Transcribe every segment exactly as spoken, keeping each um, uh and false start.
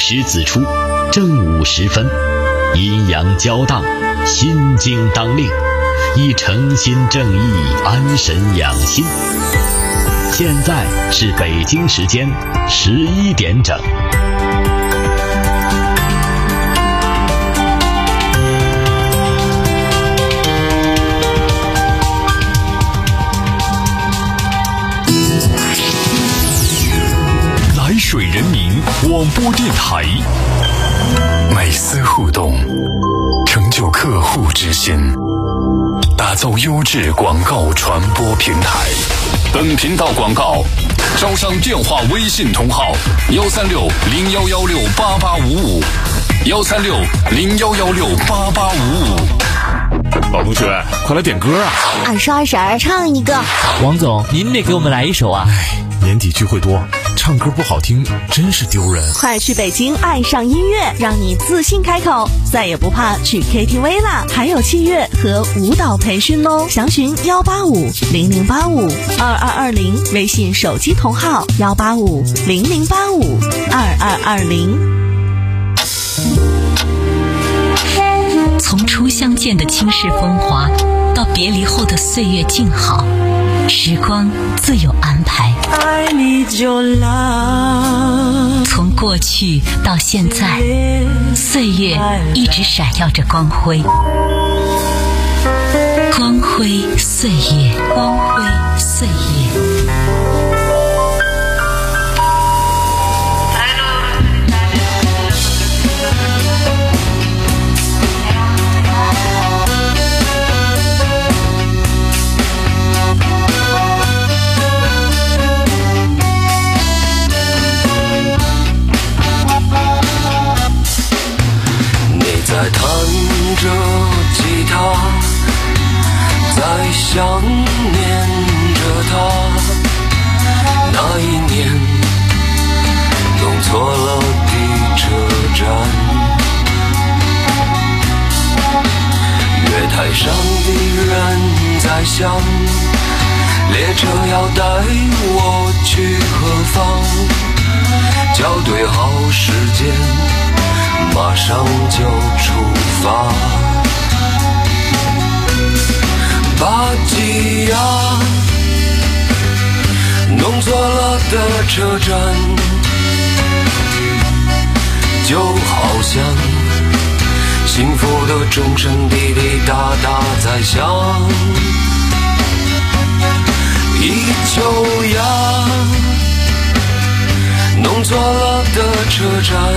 时子出，正午时分，阴阳交荡，心经当令，以诚心正意安神养心。现在是北京时间十一点整。 来水人民广播电台， 每丝互动，成就客户之心，打造优质广告传播平台。本频道广告招商电话微信通号：幺三六零幺幺六八八五五，幺三六零幺幺六八八五五。 老同学，快来点歌啊！ 二十二婶儿唱一个。 王总，您得给我们来一首啊！ 哎，年底聚会多，唱歌不好听真是丢人。 快去北京爱上音乐，让你自信开口，再也不怕去 K T V 啦！还有器乐和舞蹈培训哦，详询幺八五零零八五二二二零，微信手机同号幺八五零零八五二二二零。 从初相见的倾世风华，到别离后的岁月静好，时光自有安排。 I need your love。 从过去到现在，岁月一直闪耀着光辉，光辉岁月，光辉岁月。 在弹着吉他，在想念着他。那一年弄错了的车站，月台上的人在想，列车要带我去何方？校对好时间，马上就出发。把吉呀弄错了的车站，就好像幸福的钟声滴滴答答在响。一秋呀弄错了的车站，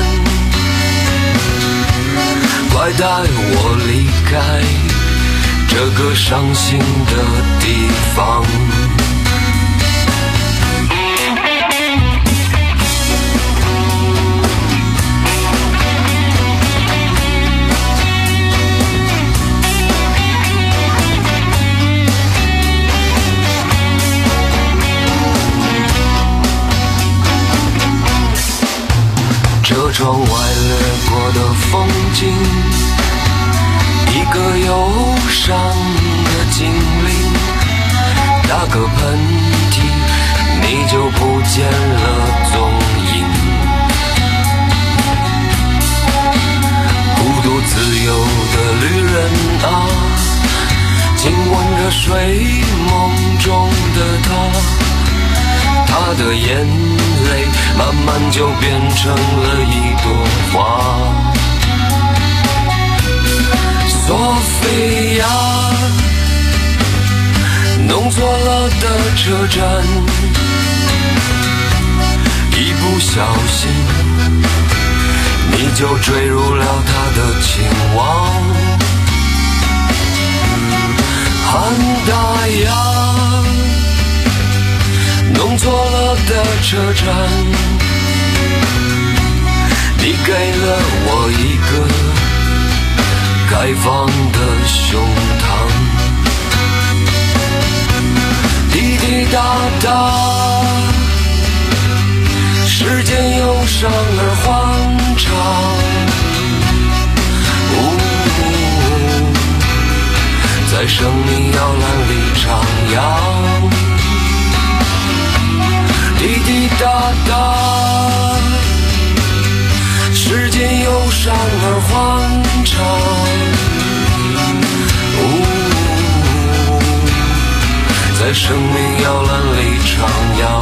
快带我离开这个伤心的地方。车窗外掠过的风景，一个忧伤的精灵，打个喷嚏你就不见了踪影。孤独自由的旅人啊，亲吻着睡梦中的他，他的眼泪慢慢就变成了一朵花。索菲亚弄错了的车站，一不小心你就坠入了他的情网。汉达亚弄错了的车站，你给了我一个开放的胸膛。滴滴答答，时间忧伤而欢畅。呜，在生命摇篮里徜徉。滴滴答答， 伤而欢畅，在生命摇篮里徜徉。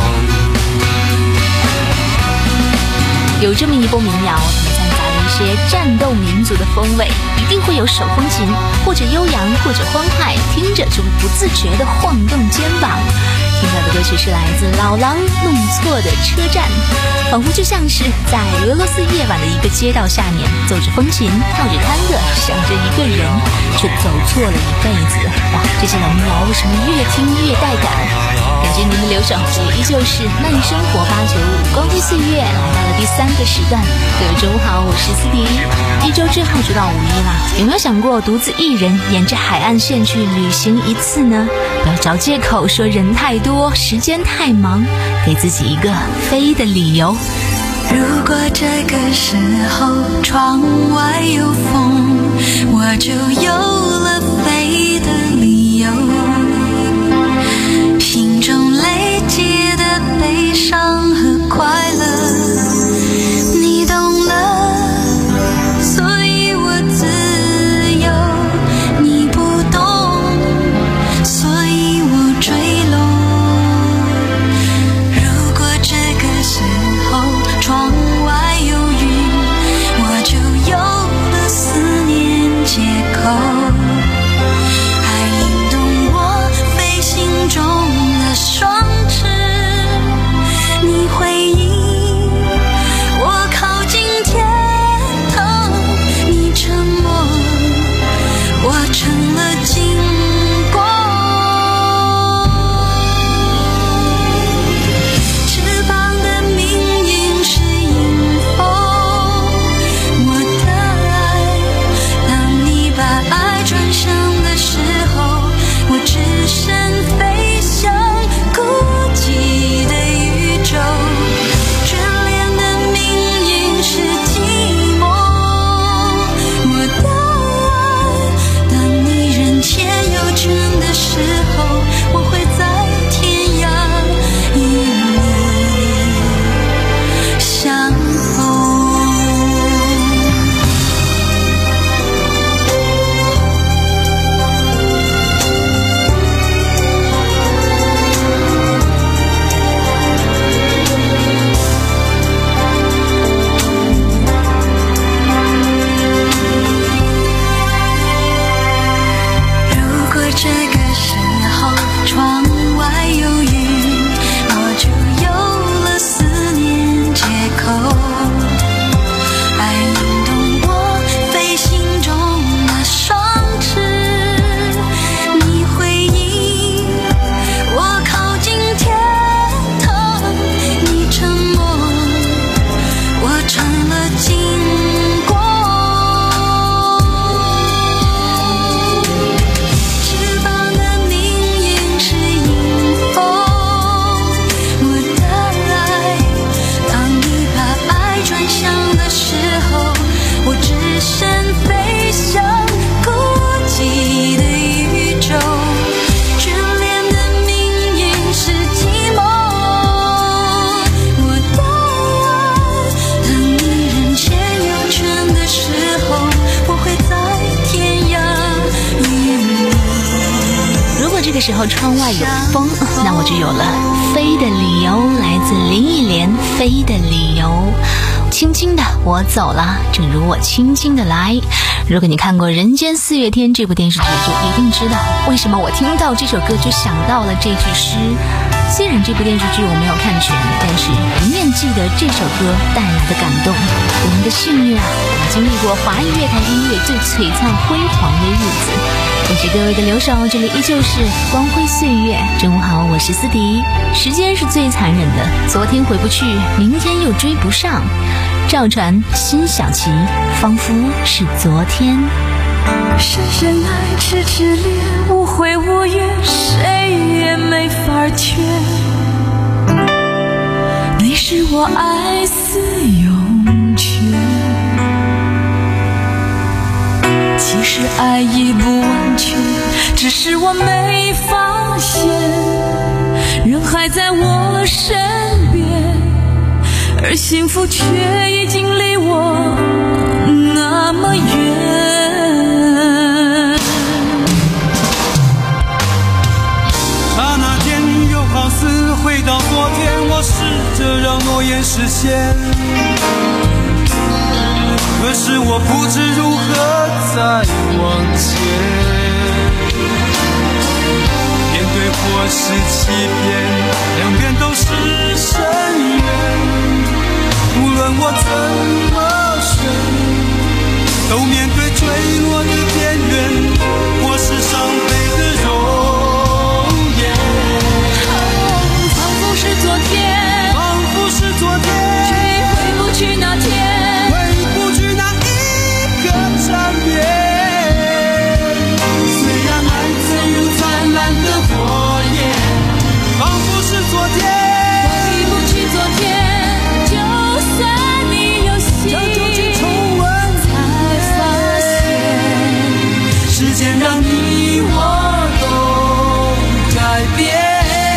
有这么一波民谣，它们掺杂了一些战斗民族的风味，一定会有手风琴，或者悠扬，或者欢快，听着就会不自觉地晃动肩膀。听到的歌曲是来自老狼弄错的车站，仿佛就像是在俄罗斯夜晚的一个街道下面，奏着风琴，跳着探戈，想着一个人，却走错了一辈子。哇，这些老民谣为什么越听越带感？感谢您的留守，这里依旧是慢生活八九五光辉岁月，来到了第三个时段。各位中午好，我是思迪。一周之后就到五一啦，有没有想过独自一人沿着海岸线去旅行一次呢？不要找借口说人太多，时间太忙，给自己一个飞的理由。 如果这个时候窗外有风，我就有了飞的理由。心中累积的悲伤和快乐，你懂了，所以我自由，你不懂，所以我坠落。如果这个时候窗外有云，我就有了思念借口，还引动我飞行中的双翅。你回应我靠近天堂，你沉默，我成了经过。翅膀的命运是迎风，我的爱，当你把爱转向的时候，我只身飞向孤寂的宇宙。眷恋的命运是寂寞，我的爱，当你人间有权的时候，我会在天涯与你相逢。如果这个时候窗外有云，我就有了思念借口，爱引动我飞行中的双翅。你回应我靠近天堂，你沉默，我成了经过。翅膀的命运是迎风，我的爱，当你把爱转向的时候，我只身飞向孤寂的宇宙。眷恋的命运是寂寞，我的爱，当你人间有权的时候，我会在天涯与你。 如果这个时候窗外有风，那我就有了飞的理由。来自林忆莲，飞的理由。轻轻的我走了，正如我轻轻的来。如果你看过《人间四月天》这部电视剧，就一定知道为什么我听到这首歌就想到了这句诗。虽然这部电视剧我没有看全，但是永远记得这首歌带来的感动。我们的幸运啊，我们经历过华语乐坛音乐最璀璨辉煌的日子。感谢各位的留守，这里依旧是光辉岁月。中午好，我是思迪。时间是最残忍的，昨天回不去，明天又追不上。赵传辛晓琪，仿佛是昨天。 深深爱，痴痴恋，无悔无怨，谁也没法劝。你是我爱似涌泉，其实爱已不完全，只是我没发现，人还在我身边， 而幸福却已经离我那么远。 刹那间又好似回到昨天，我试着让诺言实现，可是我不知如何再往前。面对或是欺骗，两边都是深渊，无论我怎么选，都面对坠落的边缘，或是伤悲的容颜。 仿佛是昨天， 仿佛是昨天， 却已回不去那天， 回不去那一个缠绵。虽然爱曾如灿烂的火焰，仿佛是昨天， 回不去昨天，就算你有心， 这究竟重温才发现， 时间让你我都改变。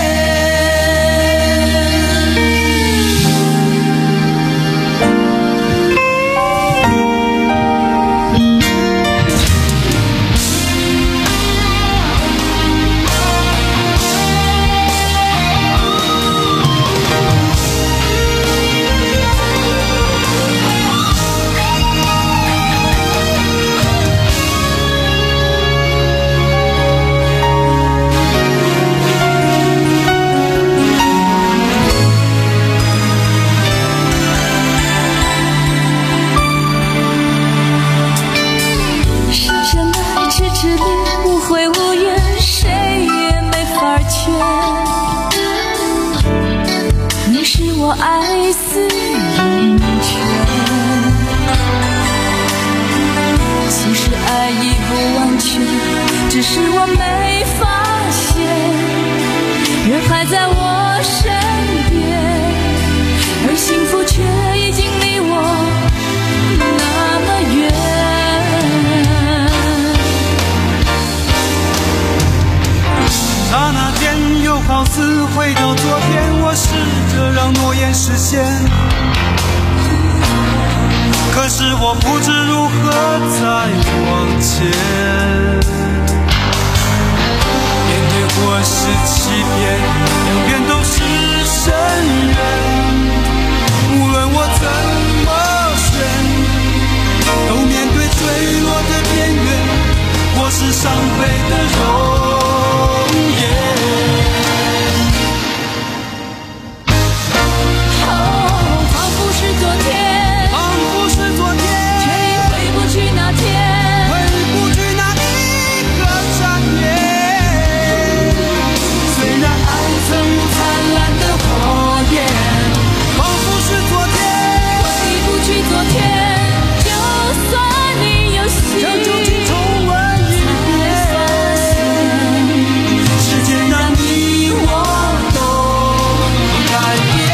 我爱似涌泉，其实爱已不完全，只是我没发现，人还在我身边，而幸福却已经离我那么远。 刹那间又好似回到昨天，我试着让诺言实现，可是我不知如何再往前。面对或是欺骗，两边都是深渊，无论我怎么选，都面对坠落的边缘，或是伤悲的容颜。 昨天， 仿佛是昨天， 却已回不去那天， 回不去那一个缠绵。虽然爱曾如灿烂的火焰，仿佛是昨天， 回不去昨天，就算你有心， 这究竟重温一遍，时间让你我都改变。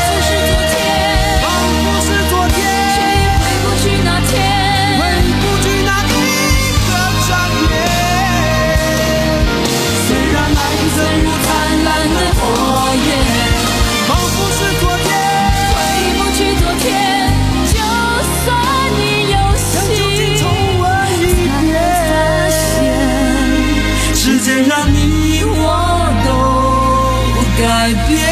让你我都改变。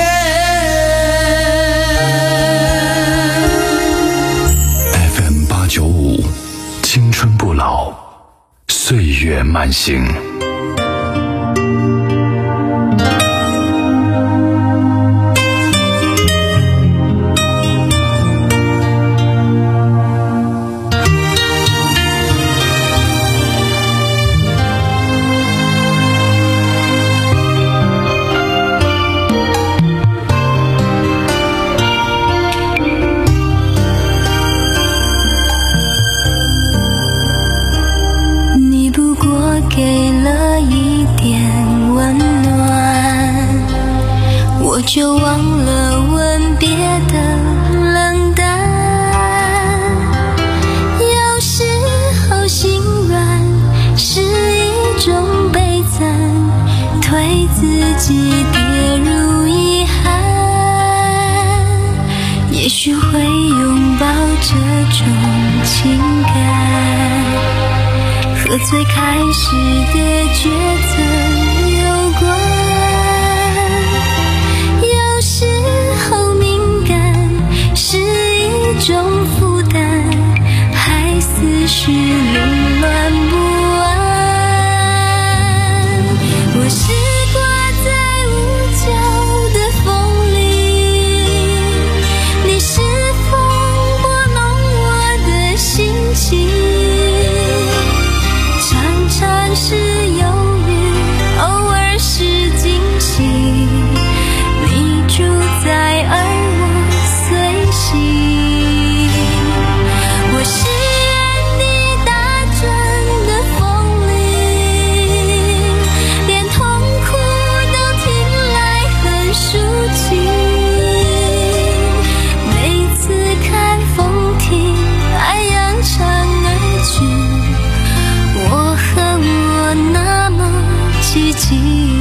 F M 八九五，青春不老，岁月慢行。 就忘了吻别的冷淡，有时候心软是一种悲惨，推自己跌入遗憾，也也许会拥抱这种情感，和最开始的抉择有关。有时候敏感是一种负担，还思绪凌乱不安。我是挂在屋角的风里，你是风拨弄我的心情，常常是忧郁，偶尔是惊喜，你住在而我随行。我是原地打转的风铃，连痛苦都听来很抒情。每次看风停，爱扬长而去，我和我那么寂静。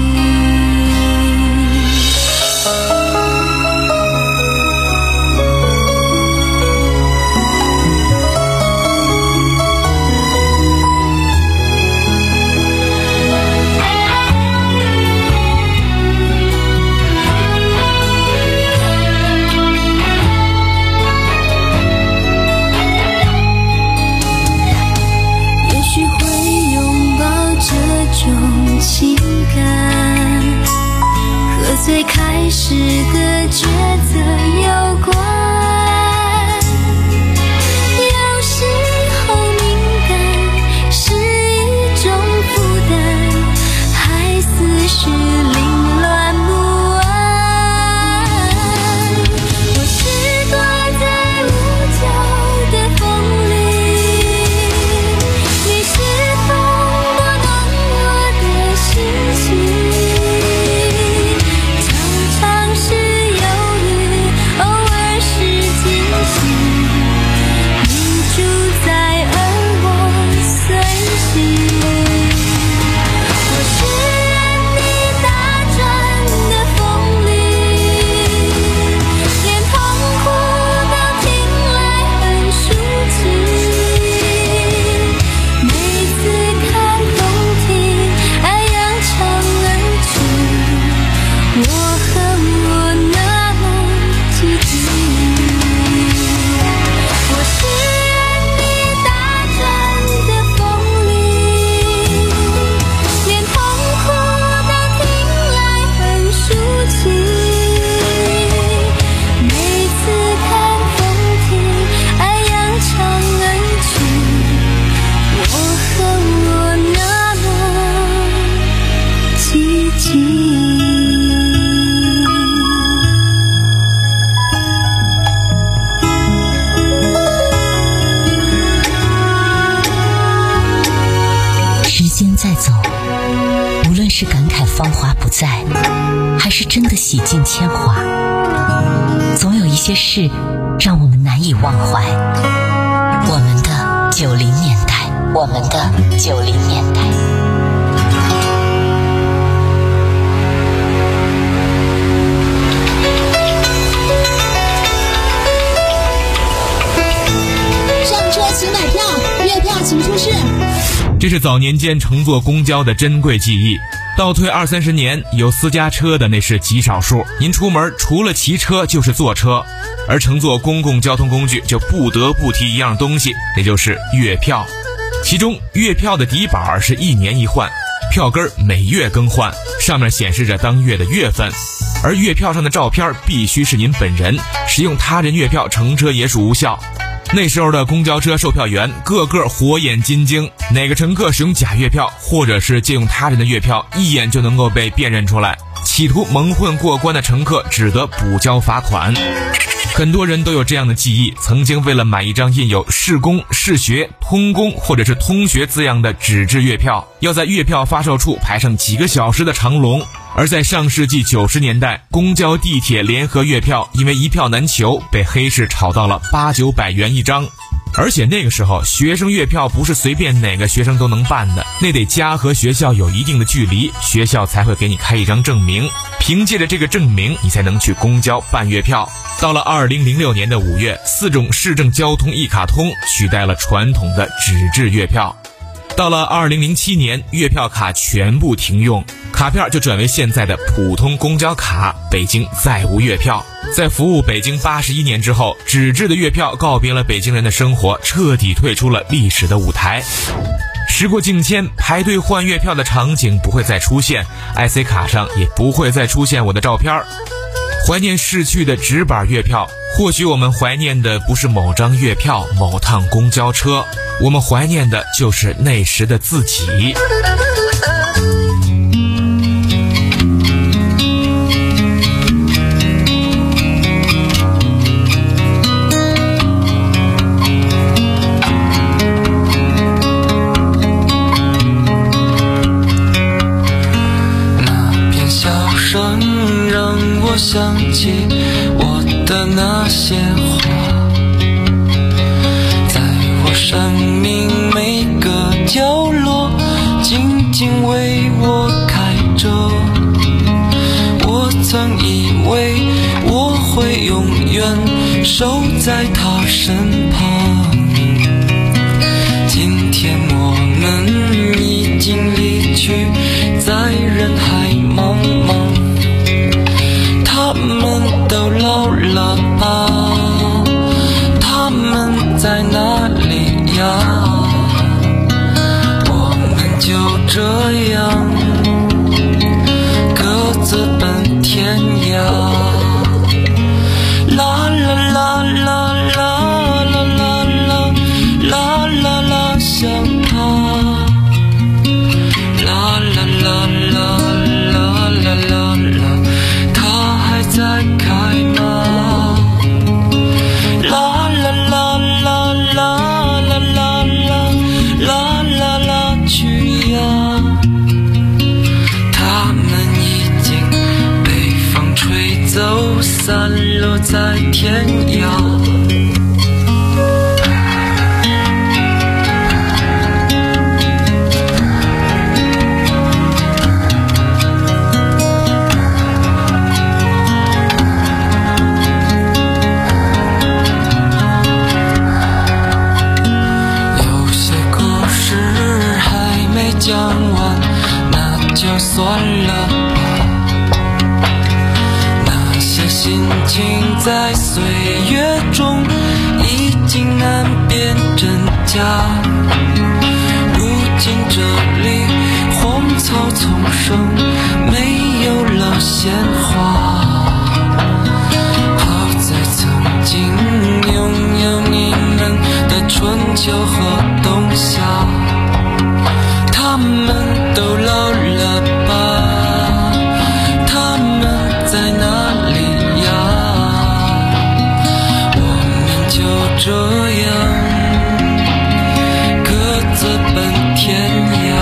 也许会拥抱这种情感，和最开始的抉择有关。有时候敏感是一种负担，还思绪凌乱不安。我是挂在屋角的风里，你是风拨弄我的心情，常常是忧郁，偶尔是惊喜，你住在而我随行。我是原地打转的风铃，连痛苦都听来很抒情。每次看风停，爱扬长而去，我和我那么寂静。我是原地打转的风铃，连痛苦都听来很抒情。每次看风停，爱扬长而去，我和我那么寂静。 时间在走，无论是感慨芳华不再，还是真的洗尽铅华，总有一些事让我们难以忘怀。我们的九零年代，我们的九零年代。 上车请买票，月票请出示。 这是早年间乘坐公交的珍贵记忆。倒退二三十年，有私家车的那是极少数。您出门除了骑车就是坐车，而乘坐公共交通工具就不得不提一样东西，也就是月票。其中月票的底板是一年一换，票根每月更换，上面显示着当月的月份。而月票上的照片必须是您本人，使用他人月票乘车也属无效。那时候的公交车售票员个个火眼金睛，哪个乘客使用假月票或者是借用他人的月票，一眼就能够被辨认出来。企图蒙混过关的乘客只得补交罚款。很多人都有这样的记忆，曾经为了买一张印有市公、市学、通公或者是通学字样的纸质月票，要在月票发售处排上几个小时的长龙。而在上世纪九十年代，公交、地铁联合月票因为一票难求，被黑市炒到了八九百元一张。 而且那个时候学生月票不是随便哪个学生都能办的，那得家和学校有一定的距离，学校才会给你开一张证明，凭借着这个证明你才能去公交办月票。到了二零零六年的五月，四种市政交通一卡通取代了传统的纸质月票。到了二零零七年，月票卡全部停用，卡片就转为现在的普通公交卡，北京再无月票。在服务北京八十一年之后，纸质的月票告别了北京人的生活，彻底退出了历史的舞台。时过境迁，排队换月票的场景不会再出现， I C 卡上也不会再出现我的照片。怀念逝去的纸板月票，或许我们怀念的不是某张月票某趟公交车，我们怀念的就是那时的自己。 我想起我的那些话，在我生命每个角落静静为我开着。我曾以为我会永远守在他身旁，今天我们已经离去，在人海茫茫。他们都老了吧？他们在哪里呀？我们就这样各自奔天涯。啦啦啦啦啦啦啦啦啦啦啦，想他。啦啦啦啦啦啦啦啦。在开吗？啦啦啦啦啦啦啦啦啦啦啦去呀！他们已经被风吹走，散落在天涯。讲完那就算了吧，那些心情在岁月中已经难辨真假。如今这里荒草丛生，没有了鲜花，好在曾经拥有你们的春秋和冬夏。他们都老了吧？他们在哪里呀？我们就这样各自奔天涯。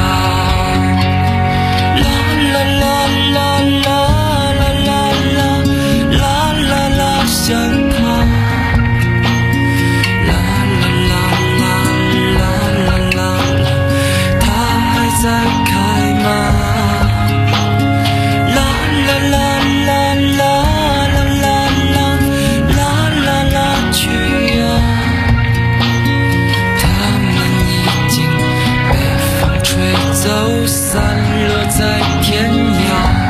啦啦啦啦啦啦啦啦啦啦，想他。啦啦啦啦啦啦啦。在开吗？啦啦啦啦啦啦啦啦啦啦去呀！他们已经被风吹走，散落在天涯。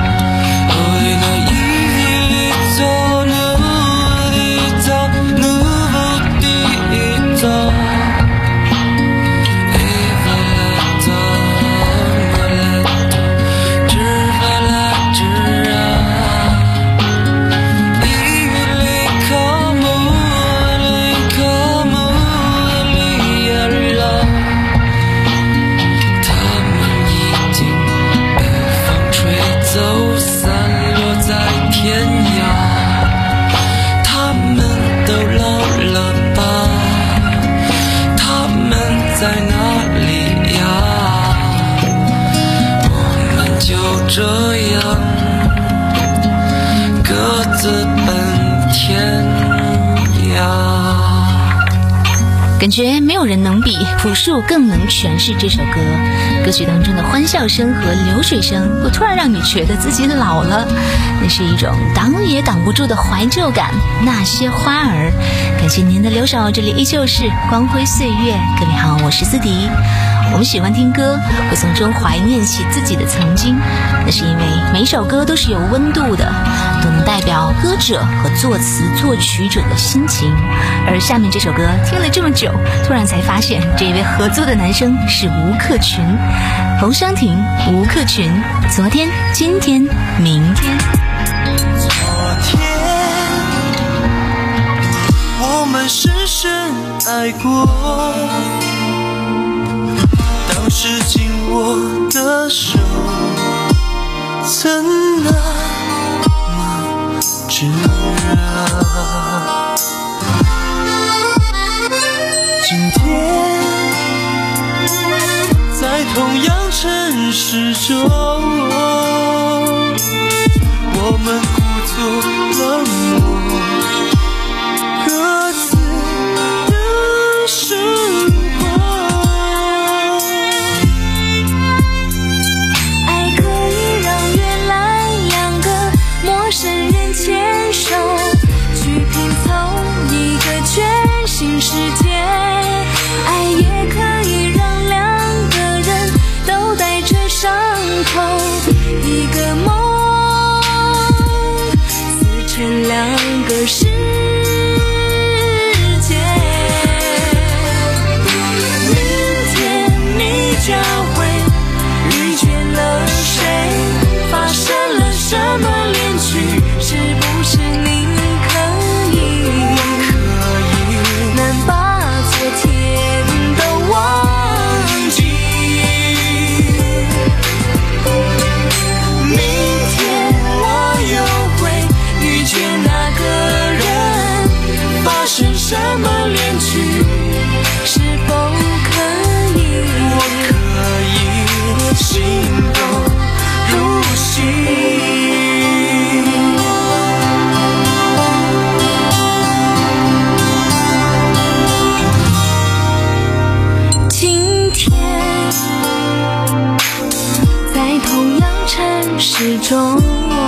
这样各自奔天涯。 感觉没有人能比朴树更能诠释这首歌。歌曲当中的欢笑声和流水声会突然让你觉得自己老了，那是一种挡也挡不住的怀旧感。那些花儿，感谢您的留守，这里依旧是光辉岁月。各位好，我是思迪。我们喜欢听歌，会从中怀念起自己的曾经，那是因为每一首歌都是有温度的，都能代表歌者和作词作曲者的心情。而下面这首歌听了这么久，突然才发现这一位合作的男生是吴克群。侯湘婷、吴克群，昨天、今天、明天。 昨天我们深深爱过，当时紧握的手曾那么炙热，今天在同样城市中，我们故作冷漠，各自的生活。 爱可以让原来两个陌生人牵手，去拼凑一个全新世界。爱也可以让两个人都带着伤口，一个梦撕成两个世界。明天你将会遇见了谁，发生了什么恋曲，是不是你可以能把昨天都忘记。明天我又会遇见那个人，发生什么恋曲，是否可以我可以心动如昔。 今天在同样城市中，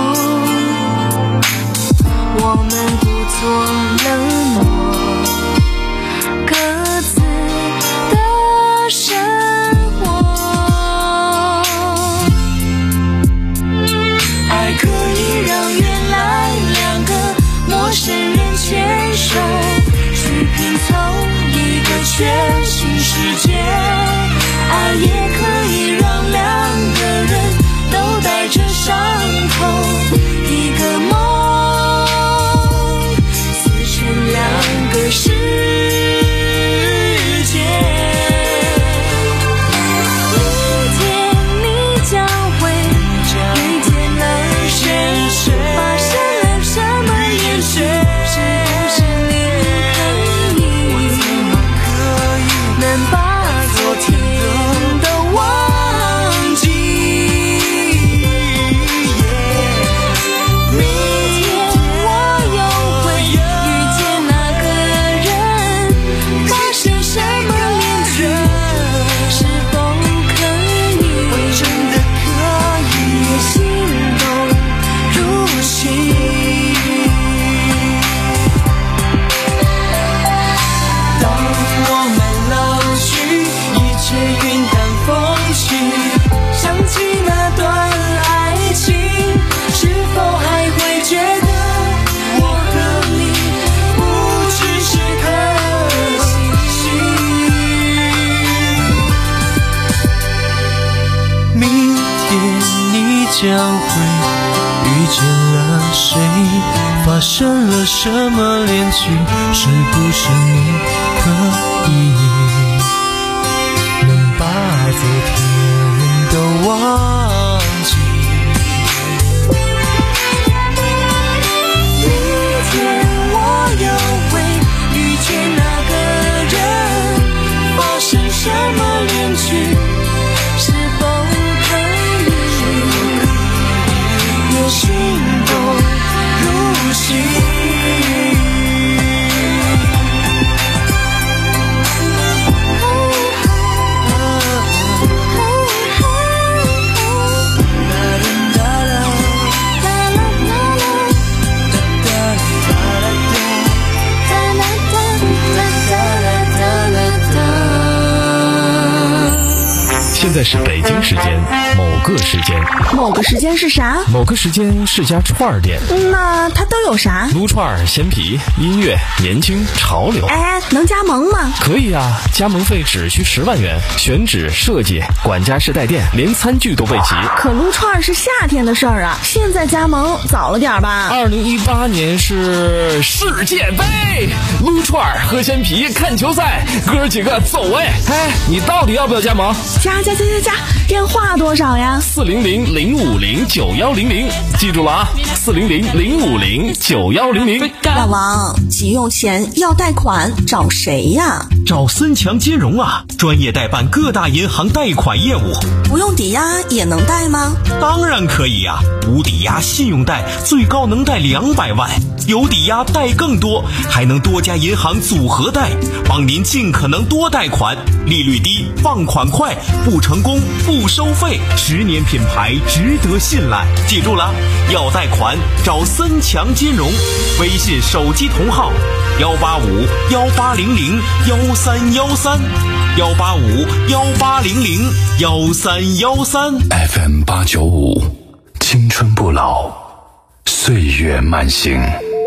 我们故作冷漠，各自的生活。爱可以让原来两个陌生人牵手，去拼凑一个全新世界。爱也可以让两个人都带着伤口，一个梦撕成两个世界。明天你将会遇见了谁，发生了什么恋曲，是不是你可以能把昨天都忘记。明天我又会遇见那个人，发生什么恋曲，是否可以真的可以心动如昔。 当我们老去，一切云淡风轻，想起那段爱情，是否还会觉得我和你不只是颗星星。明天你将会遇见了谁，发生了什么恋曲，是不是你可以能把昨天都忘记。 明天我又会遇见那个人，发生什么恋曲，是否可以也心动如昔。 现在是北京时间某个时间， 某个时间是啥？ 某个时间是家串儿店。 那它都有啥？ 撸串、鲜皮、音乐、年轻、潮流。 哎，能加盟吗？ 可以啊，加盟费只需十万元，选址、设计、管家式带店，连餐具都备齐。 可撸串是夏天的事儿啊，现在加盟早了点吧？ 二零一八年是世界杯，撸串、喝鲜皮、看球赛，哥几个走哎！哎，你到底要不要加盟？ 加加加加加，电话多少呀？ 四零零零五零九幺零零，记住了啊，四零零零五零九幺零零。 老王，急用钱要贷款找谁呀？ 找森强金融啊，专业代办各大银行贷款业务。 不用抵押也能贷吗？ 当然可以呀、啊，无抵押信用贷最高能贷两百万，有抵押贷更多，还能多家银行组合贷，帮您尽可能多贷款，利率低，放款快，不成功不收费，十年品牌值得信赖。记住了，要贷款找森强金融，微信手机同号幺八五幺八零零幺三幺三幺八五幺八零零幺三幺三 F M 八九五，青春不老，岁月慢行。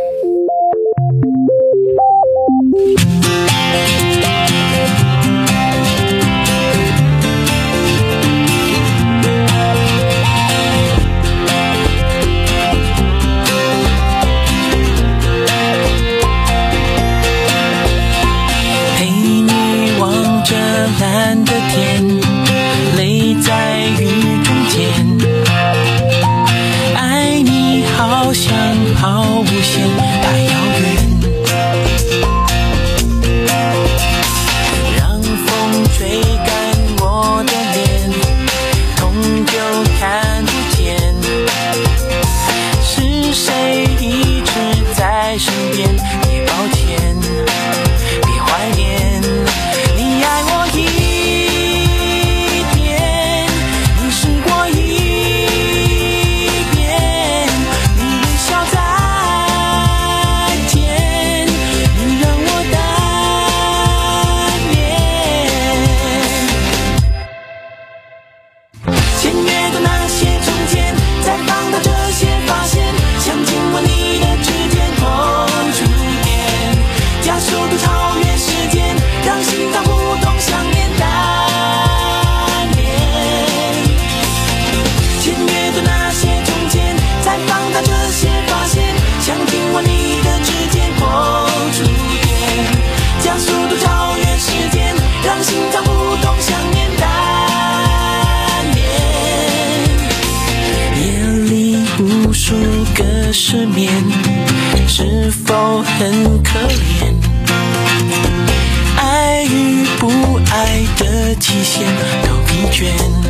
蓝的天，泪在雨中间，爱你好像好无限，太遥远。让风吹干我的脸，痛就看不见。是谁一直在身边？别抱歉，别怀念。你爱我一点，你试过一遍，你微笑再见，你让我单恋。签约的那些中间，再放大这些发现，想紧握你的指尖，扣住点，加速度超越时间，让心脏不动，想念单恋。签约的那些中间，再放大这些发现，想紧握你的指尖，扣住点，加速度超越时间，让心脏不动，想念单恋。夜里无数个失眠，是否很可怜？爱与不爱的期限都疲倦，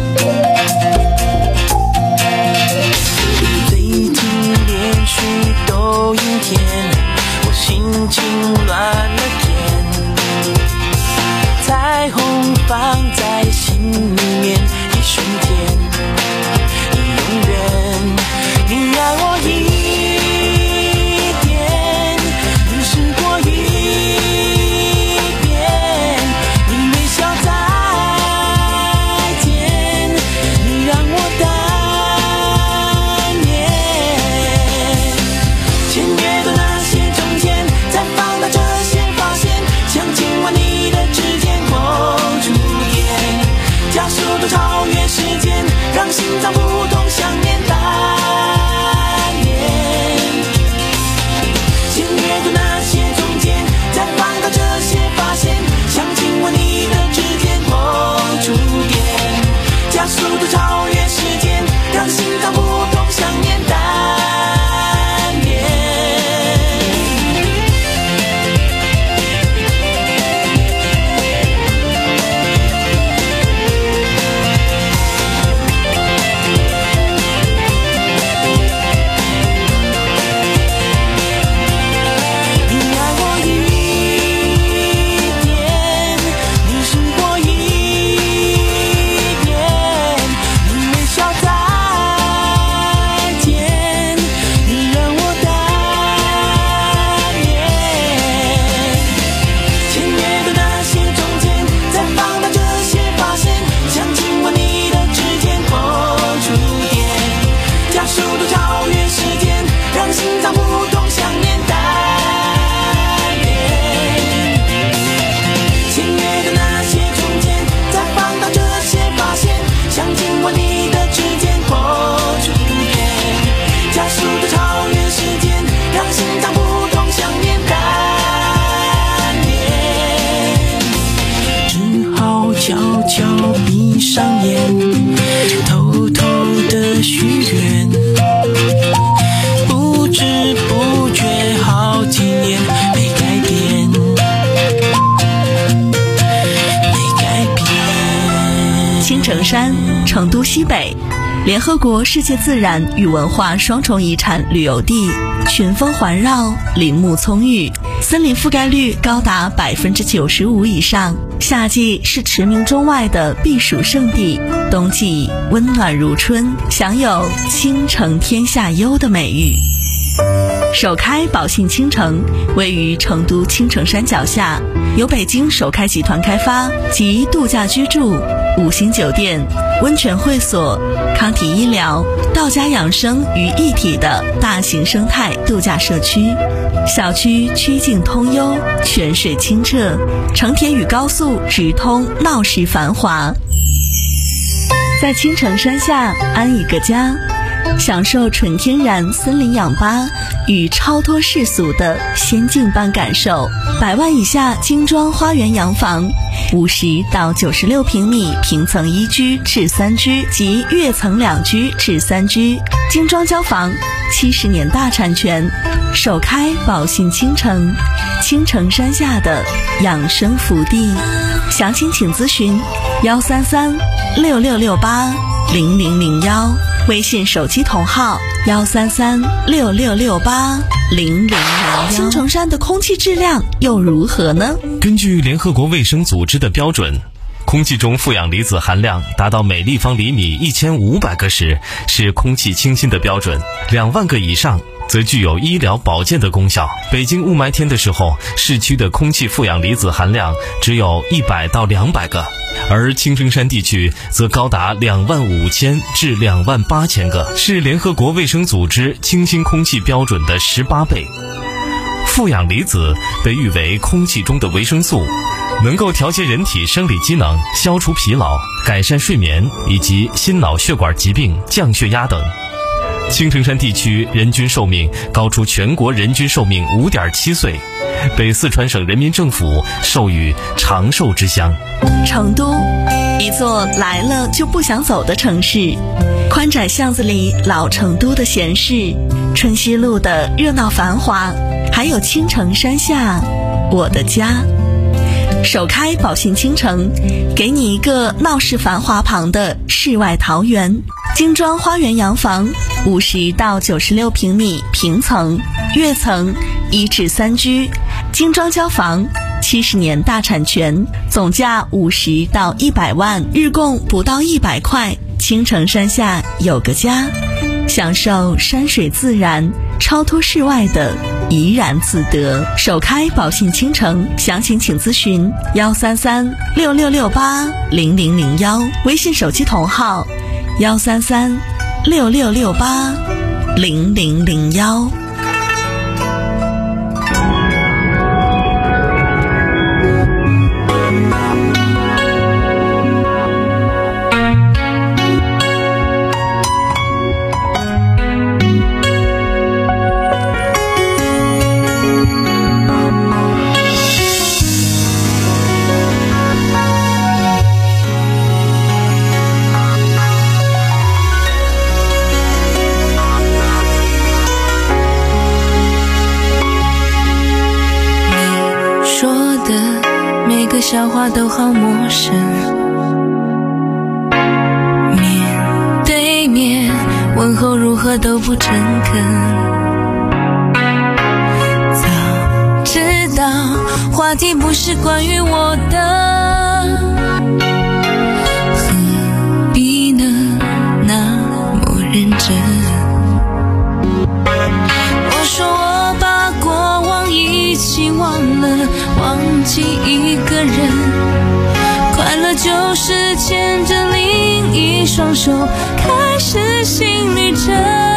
最近连续都阴天，我心情乱了点，彩虹放在心里面，一瞬间，你永远，你爱我一点，你试过一再见， 山、成都西北，联合国世界自然与文化双重遗产旅游地，群峰环绕，林木葱郁，森林覆盖率高达百分之九十五以上。夏季是驰名中外的避暑胜地，冬季温暖如春，享有倾城天下优的美誉。首开宝信倾城位于成都青城山脚下，由北京首开集团开发，集度假居住、五星酒店、温泉会所、康体医疗、道家养生于一体的大型生态度假社区。小区曲径通幽，泉水清澈，城铁与高速直通，闹市繁华。在青城山下安一个家，享受纯天然森林氧吧与超脱世俗的仙境般感受。百万以下精装花园洋房，五十到九十六平米平层一居至三居及跃层两居至三居，精装交房，七十年大产权，首开宝信倾城，青城山下的养生福地。详情请咨询幺三三六六六八零零零幺，微信手机同号幺三三六六六八零零零幺。青城山的空气质量又如何呢？ 根据联合国卫生组织的标准，空气中负氧离子含量达到每立方厘米一千五百个时是空气清新的标准，两万个以上则具有医疗保健的功效。北京雾霾天的时候，市区的空气负氧离子含量只有一百到两百个，而青城山地区则高达两万五千至两万八千个，是联合国卫生组织清新空气标准的十八倍。负氧离子被誉为空气中的维生素，能够调节人体生理机能，消除疲劳，改善睡眠以及心脑血管疾病、降血压等。青城山地区人均寿命高出全国人均寿命 五点七岁，被四川省人民政府授予长寿之乡。 成都，一座来了就不想走的城市，宽窄巷子里老成都的闲适，春熙路的热闹繁华，还有青城山下我的家。首开宝信倾城，给你一个闹市繁华旁的世外桃源。精装花园洋房，五十到九十六平米平层、跃层一至三居，精装交房，七十年大产权，总价五十到一百万，日供不到一百块。青城山下有个家，享受山水自然，超脱世外的怡然自得。首开宝信倾城，详情请咨询幺三三六六六八零零零幺，微信手机同号幺三三六六六八零零零幺。 笑话都好陌生，面对面问候如何都不诚恳。早知道话题不是关于我的，何必呢那么认真？我说我把过往一起忘了，忘记一个人，快乐就是牵着另一双手开始新旅程。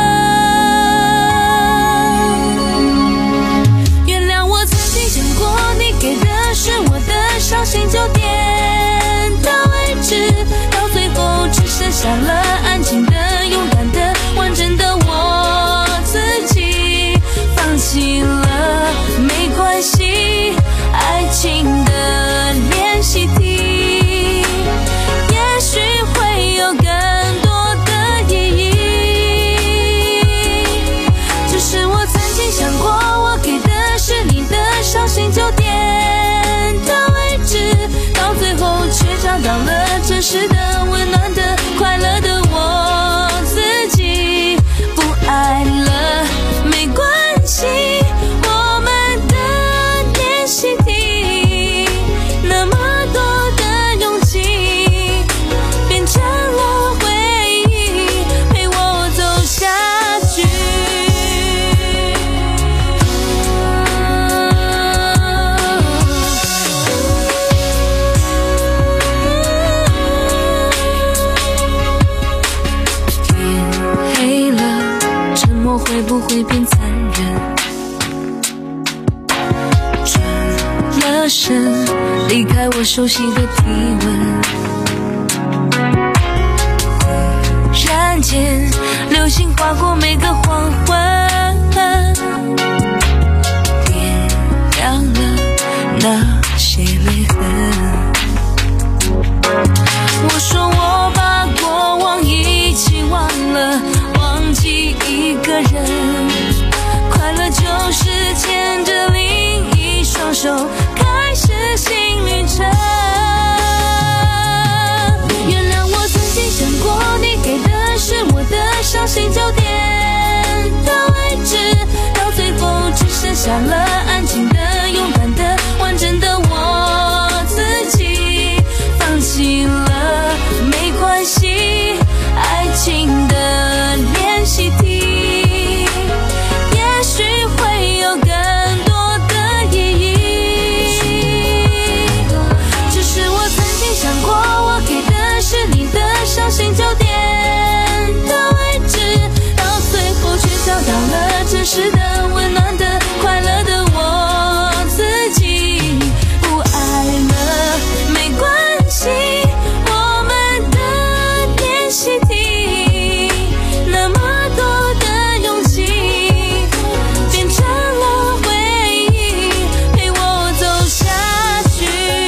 原谅我曾经想过你给的是我的伤心，就点到为止，到最后只剩下了安静的、勇敢的、完整的我自己。放弃了没关系，爱情的练习题，也许会有更多的意义。 后会变残忍。转了身，离开我熟悉的体温。忽然间，流星划过每个黄昏，点亮了那些泪痕。我说我把过往一起忘了，忘记一个人，快乐就是牵着另一双手开始新旅程。原谅我曾经想过，你给的是我的伤心焦点的位置，到最后只剩下了安静的、勇敢的、完整的我自己。放弃了没关系，爱情的练习题也许会有更多的意义。只是我曾经想过，我给的是你的伤心焦点的位置，到最后却找到了真实的、温暖的、快乐的我自己。不爱了没关系，我们的练习题那么多的勇气，变成了回忆，陪我走下去。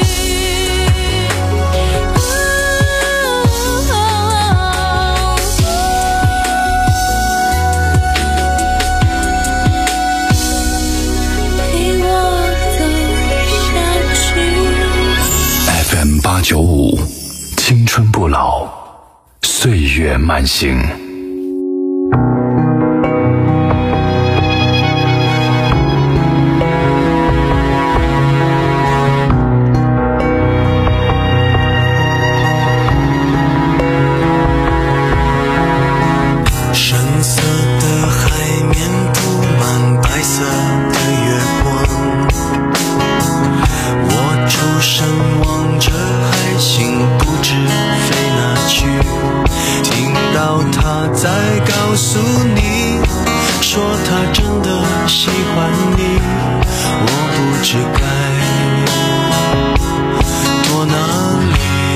陪我走下去。 F M 八九五，青春不老，岁月慢行。 深色的海面铺满白色的月光，我出神望着海星不知飞哪去，听到他在告诉你，说他真的喜欢你，我不知该躲哪里。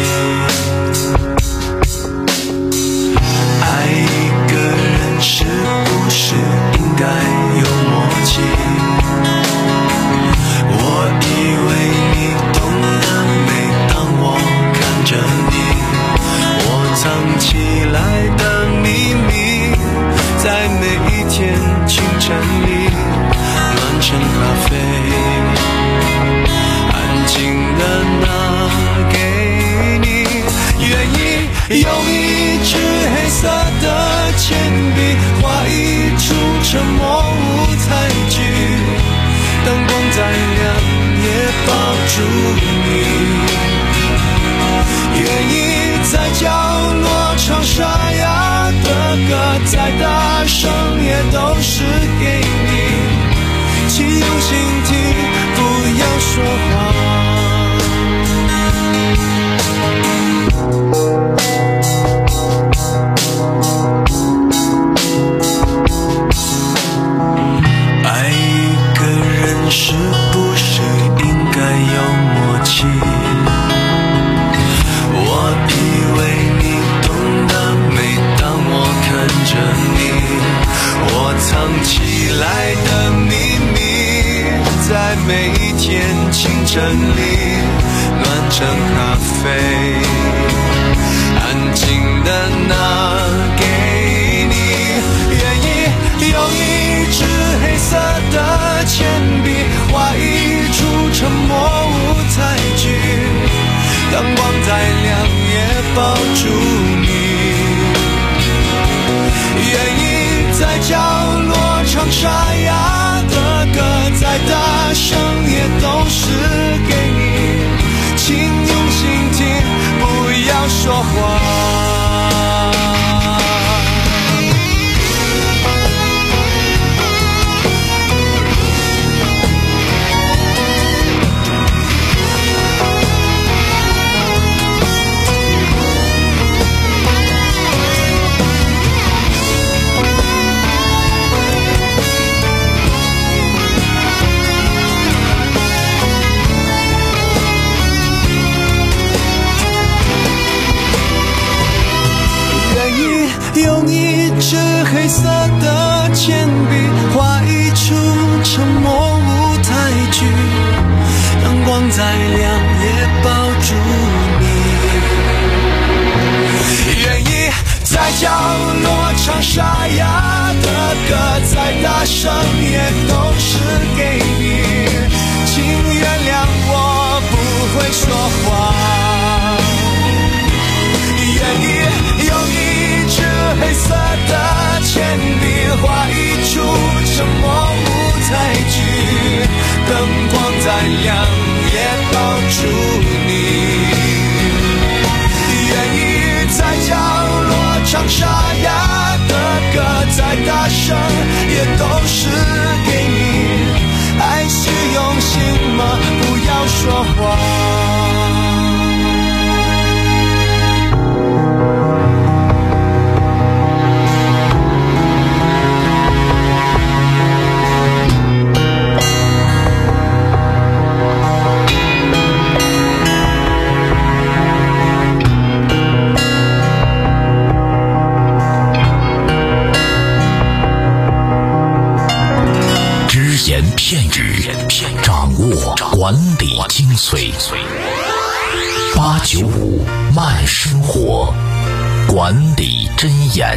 爱一个人是不是应该有默契？我以为你懂得，每当我看着你，我藏起来的秘密，在每一天清晨里暖成咖啡，安静的拿给你，愿意用一支黑色的铅笔画一出沉默舞台剧，灯光再亮也抱住你，愿意在角落唱沙哑的歌，再大声也都是给你，请用心听，不要说话。爱一个人是不是应该有默契？我以为你懂得，每当我看着你，我藏起来的秘密，在每一天清晨里暖成咖啡，安静的拿给你，愿意用一支黑色的铅笔画一出沉默舞台剧，灯光再亮也抱住你，愿意在角落唱沙哑的歌，再大声也都是给你，请用心听，不要说话。 铅笔画一出沉默舞台剧，阳光再亮也抱住你，愿意在角落唱沙哑的歌，再大声也都是给你，请原谅我不会说话，愿意用一支黑色的铅笔画一出沉默舞台剧，灯光再亮也抱住你，愿意在角落唱沙哑的歌，再大声也都是给你，爱是用心吗？不要说谎。 片语，掌握管理精髓。八九五慢生活，管理箴言。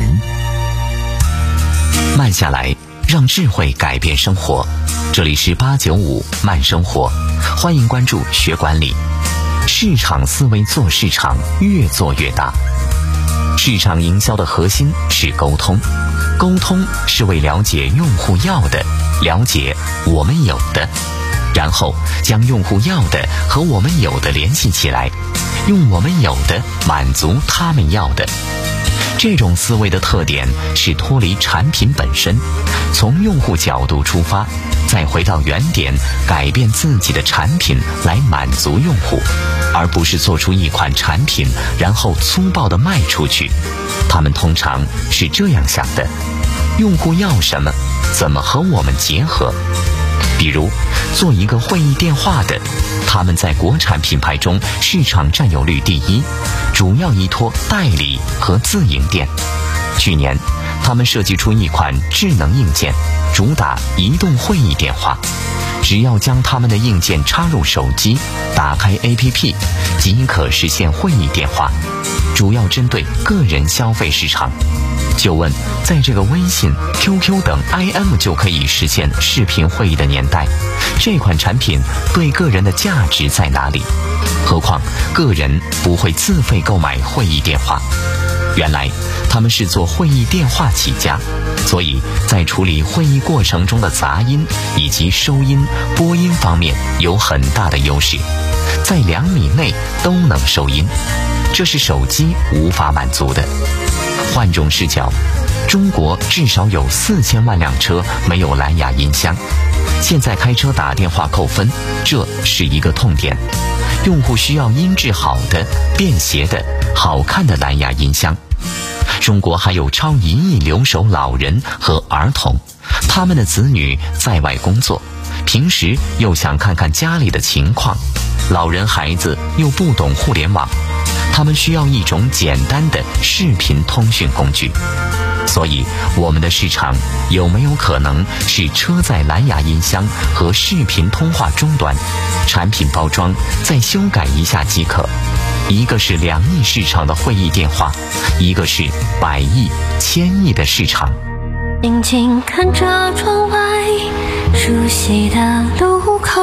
慢下来，让智慧改变生活。这里是八九五慢生活，欢迎关注学管理。市场思维做市场，越做越大。市场营销的核心是沟通，沟通是为了解用户要的，了解我们有的，然后将用户要的和我们有的联系起来，用我们有的满足他们要的。这种思维的特点是脱离产品本身，从用户角度出发，再回到原点，改变自己的产品来满足用户，而不是做出一款产品然后粗暴地卖出去。他们通常是这样想的：用户要什么，怎么和我们结合。比如做一个会议电话的，他们在国产品牌中市场占有率第一，主要依托代理和自营店。去年他们设计出一款智能硬件，主打移动会议电话，只要将他们的硬件插入手机，打开 A P P 即可实现会议电话，主要针对个人消费市场。就问，在这个微信、Q Q 等 I M 就可以实现视频会议的年代，这款产品对个人的价值在哪里？何况个人不会自费购买会议电话。原来他们是做会议电话起家，所以在处理会议过程中的杂音以及收音、播音方面有很大的优势，在两米内都能收音，这是手机无法满足的。换种视角，中国至少有四千万辆车没有蓝牙音箱，现在开车打电话扣分，这是一个痛点。用户需要音质好的、便携的、好看的蓝牙音箱。中国还有超一亿留守老人和儿童，他们的子女在外工作，平时又想看看家里的情况，老人孩子又不懂互联网，他们需要一种简单的视频通讯工具。所以我们的市场有没有可能是车载蓝牙音箱和视频通话终端，产品包装再修改一下即可？一个是两亿市场的会议电话，一个是百亿、千亿的市场。 静静看着窗外熟悉的路口，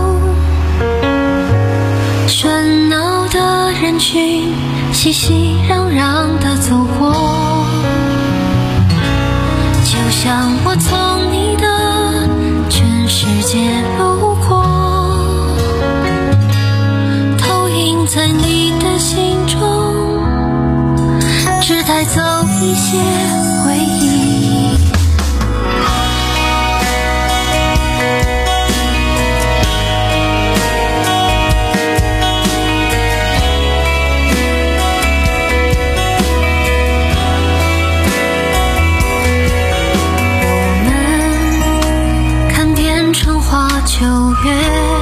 喧闹的人群熙熙攘攘地走过，就像我从你的全世界路过，投影在你的心中，只带走一些回忆。九月，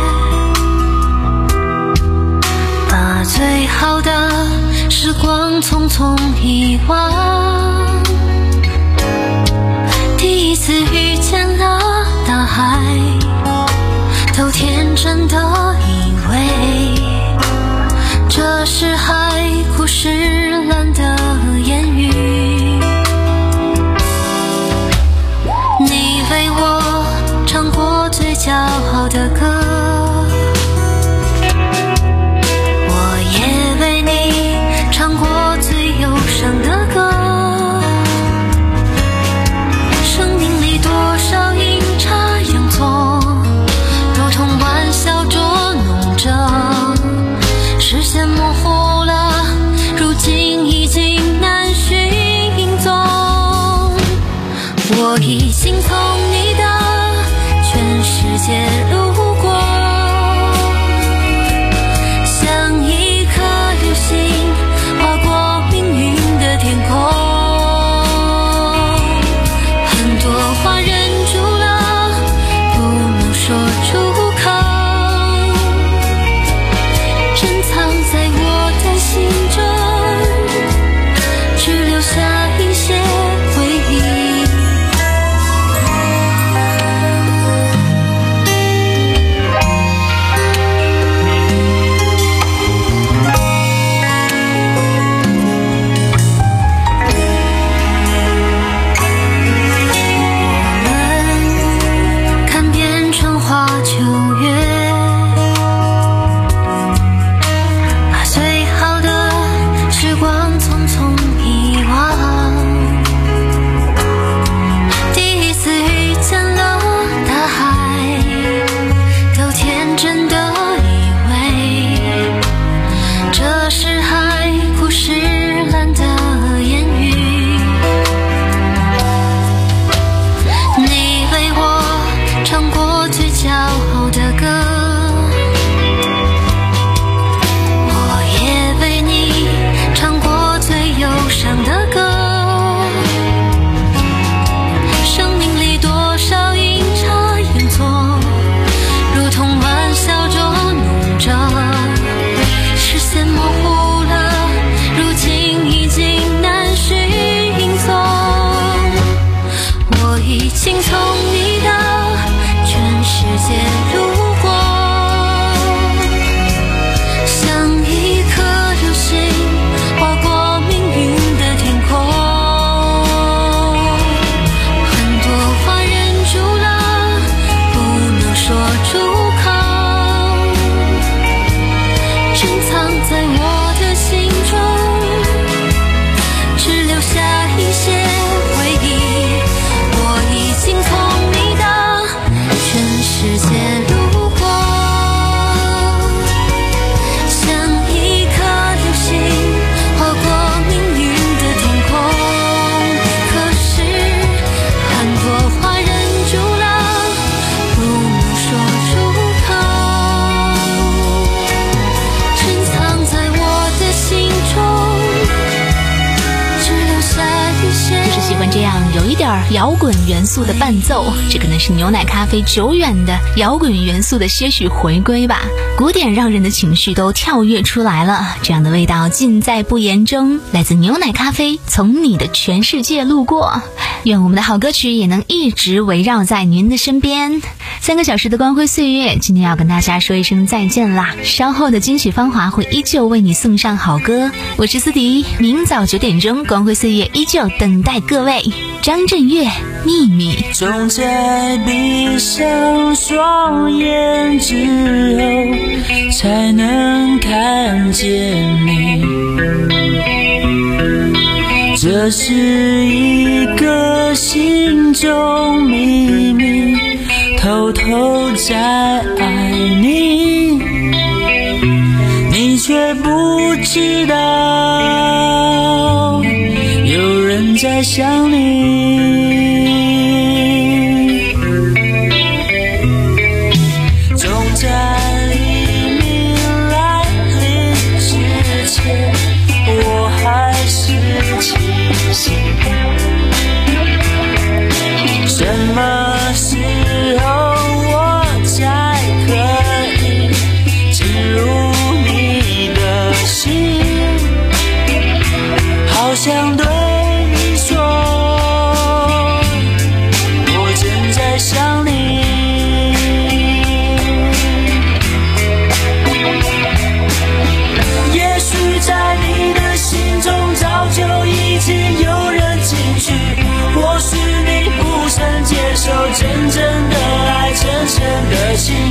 把最好的时光匆匆遗忘。第一次遇见了大海，都天真的以为这是海枯石烂的言语。你为我唱过最骄傲的歌，我也为你唱过最忧伤的歌。生命里多少阴差阳错，如同玩笑捉弄着，视线模糊了，如今已经难寻踪。我已经从你的全世界路过，像一颗流星划过命运的天空。很多话忍住了，不能说出口，珍藏在我的心中，只留下一些回忆。 摇滚元素的伴奏，这可能是牛奶咖啡久远的摇滚元素的些许回归吧。古典让人的情绪都跳跃出来了，这样的味道尽在不言中。来自牛奶咖啡，从你的全世界路过。愿我们的好歌曲也能一直围绕在您的身边。三个小时的光辉岁月，今天要跟大家说一声再见啦。稍后的金曲芳华会依旧为你送上好歌，我是思迪，明早九点钟光辉岁月依旧等待各位。张震岳，秘密。 总在闭上双眼之后，才能看见你。这是一个心中秘密，偷偷在爱你，你却不知道有人在想你。总在黎明来临之前，我还是清醒。什么时候我才可以进入你的心？好想对你说， 真正的爱，真诚的心。